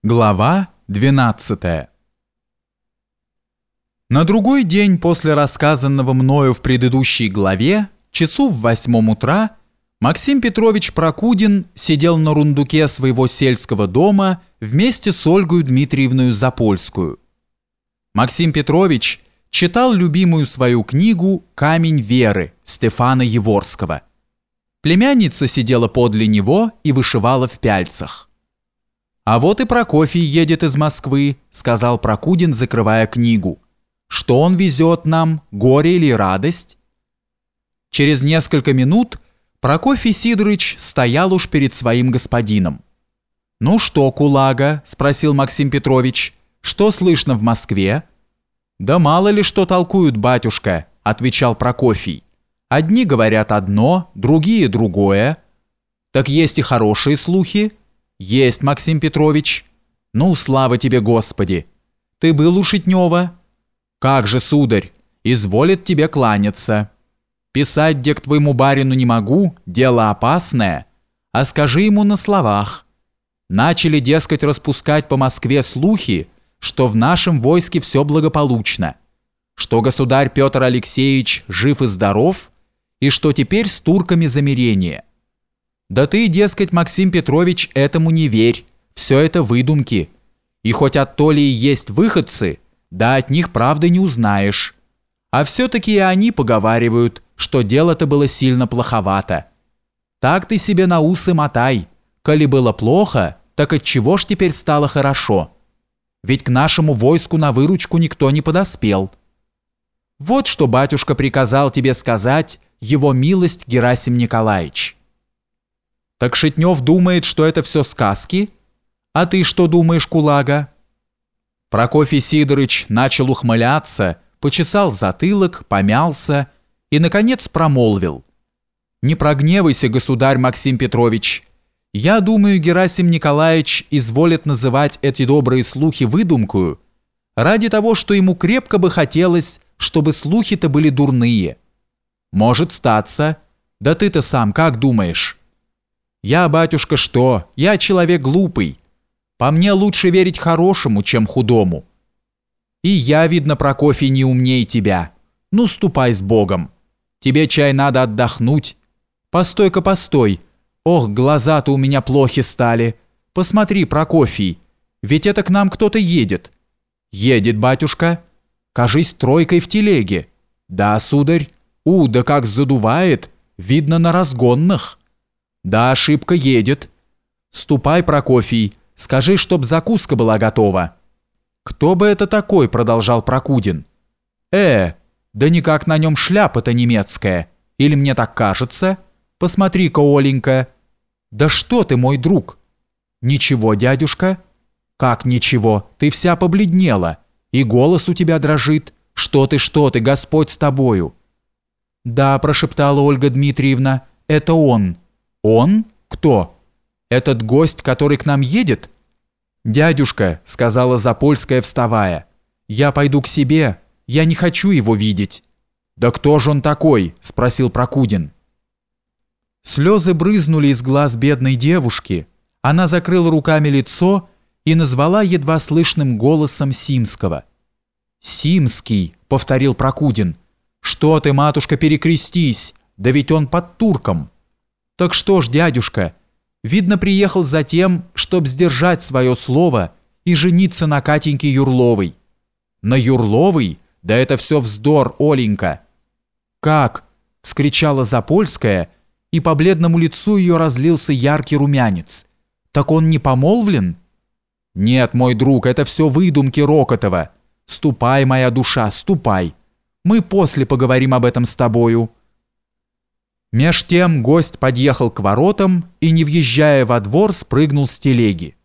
Глава 12. На другой день после рассказанного мною в предыдущей главе, часу в 8 утра, Максим Петрович Прокудин сидел на рундуке своего сельского дома вместе с Ольгой Дмитриевной Запольскую. Максим Петрович читал любимую свою книгу «Камень веры» Стефана Еворского. Племянница сидела подле него и вышивала в пяльцах. «А вот и Прокофий едет из Москвы», — сказал Прокудин, закрывая книгу. «Что он везет нам, горе или радость?» Через несколько минут Прокофий Сидорыч стоял уж перед своим господином. «Ну что, кулага?» — спросил Максим Петрович. «Что слышно в Москве?» «Да мало ли что толкуют, батюшка», — отвечал Прокофий. «Одни говорят одно, другие другое». «Так есть и хорошие слухи?» «Есть, Максим Петрович». «Ну, слава тебе, Господи! Ты был у Шитнева?» «Как же, сударь, изволит тебе кланяться. Писать, где к твоему барину не могу, дело опасное, а скажи ему на словах. Начали, дескать, распускать по Москве слухи, что в нашем войске все благополучно, что государь Петр Алексеевич жив и здоров, и что теперь с турками замирение. Да ты, дескать, Максим Петрович, этому не верь, все это выдумки. И хоть от то ли и есть выходцы, да от них правды не узнаешь. А все-таки и они поговаривают, что дело-то было сильно плоховато. Так ты себе на усы мотай. Коли было плохо, так отчего ж теперь стало хорошо? Ведь к нашему войску на выручку никто не подоспел. Вот что батюшка приказал тебе сказать, его милость Герасим Николаевич». «Так Шитнев думает, что это все сказки? А ты что думаешь, кулага?» Прокофий Сидорыч начал ухмыляться, почесал затылок, помялся и, наконец, промолвил. «Не прогневайся, государь Максим Петрович. Я думаю, Герасим Николаевич изволит называть эти добрые слухи выдумкою ради того, что ему крепко бы хотелось, чтобы слухи-то были дурные. Может статься. Да ты-то сам как думаешь?» «Я, батюшка, что? Я человек глупый. По мне лучше верить хорошему, чем худому. И я, видно, Прокофий, не умней тебя. Ну, ступай с Богом. Тебе, чай, надо отдохнуть. Постой-ка, постой. Ох, глаза-то у меня плохи стали. Посмотри, Прокофий, ведь это к нам кто-то едет». «Едет, батюшка. Кажись, тройкой в телеге». «Да, сударь. Да как задувает. Видно, на разгонных». «Да, ошибка едет. Ступай, Прокофий, скажи, чтоб закуска была готова». «Кто бы это такой?» — продолжал Прокудин. Да никак на нем шляпа-то немецкая. Или мне так кажется? Посмотри-ка, Оленька». «Да что ты, мой друг?» «Ничего, дядюшка». «Как ничего? Ты вся побледнела, и голос у тебя дрожит. Что ты, Господь с тобою». «Да», — прошептала Ольга Дмитриевна, — «это он». «Он? Кто? Этот гость, который к нам едет?» «Дядюшка», — сказала Запольская, вставая, — «я пойду к себе, я не хочу его видеть». «Да кто же он такой?» — спросил Прокудин. Слезы брызнули из глаз бедной девушки, она закрыла руками лицо и назвала едва слышным голосом Симского. «Симский», — повторил Прокудин, — «что ты, матушка, перекрестись, да ведь он под турком». «Так что ж, дядюшка, видно, приехал за тем, чтоб сдержать свое слово и жениться на Катеньке Юрловой». «На Юрловой? Да это все вздор, Оленька». «Как?» — вскричала Запольская, и по бледному лицу ее разлился яркий румянец. «Так он не помолвлен?» «Нет, мой друг, это все выдумки Рокотова. Ступай, моя душа, ступай. Мы после поговорим об этом с тобою». Меж тем гость подъехал к воротам и, не въезжая во двор, спрыгнул с телеги.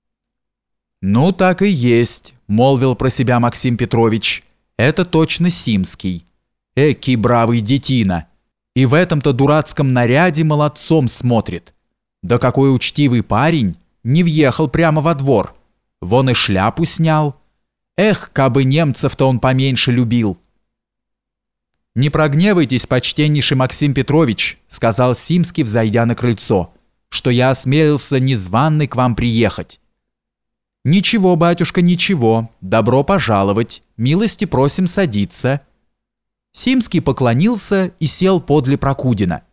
«Ну, так и есть», — молвил про себя Максим Петрович. «Это точно Симский. Экий бравый детина. И в этом-то дурацком наряде молодцом смотрит. Да какой учтивый парень, не въехал прямо во двор. Вон и шляпу снял. Эх, кабы немцев-то он поменьше любил». «Не прогневайтесь, почтеннейший Максим Петрович», — сказал Симский, взойдя на крыльцо, «что я осмелился незваный к вам приехать. «Ничего, батюшка, ничего. Добро пожаловать. Милости просим садиться». Симский поклонился и сел подле Прокудина.